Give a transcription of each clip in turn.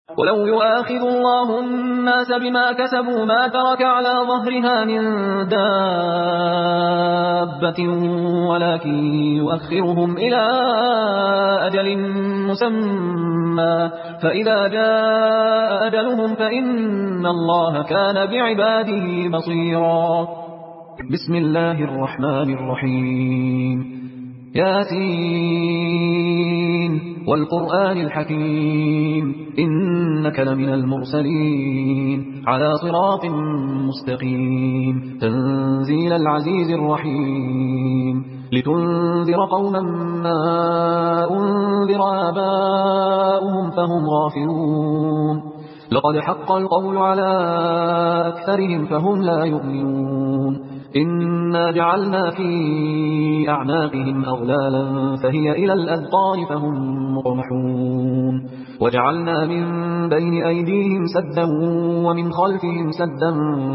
ولو يؤاخذ الله الناس بما كسبوا ما ترك على ظهرها من دابة ولكن يؤخرهم إلى أجل مسمى فإذا جاء أجلهم فإن الله كان بعباده بصيرا. بسم الله الرحمن الرحيم. ياسين والقرآن الحكيم إنك لمن المرسلين على صراط مستقيم تنزيل العزيز الرحيم لتنذر قوما ما أنذر آباؤهم فهم غافلون لقد حق القول على أكثرهم فهم لا يؤمنون إنا جعلنا في أعناقهم أغلالا فهي إلى الأذقان فهم مقمحون وجعلنا من بين أيديهم سدا ومن خلفهم سدا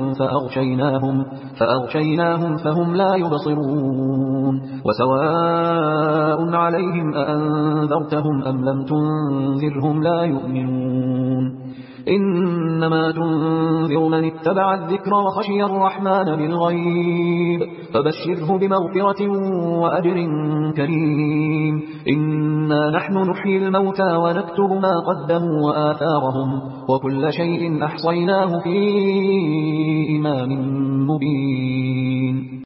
فأغشيناهم فهم لا يبصرون وسواء عليهم أأنذرتهم أم لم تنذرهم لا يؤمنون إنما تنذر من اتبع الذكر وخشي الرحمن بالغيب فبشره بمغفرة وأجر كريم. إنا نحن نحيي الموتى ونكتب ما قدموا وآثارهم وكل شيء أحصيناه في إمام مبين.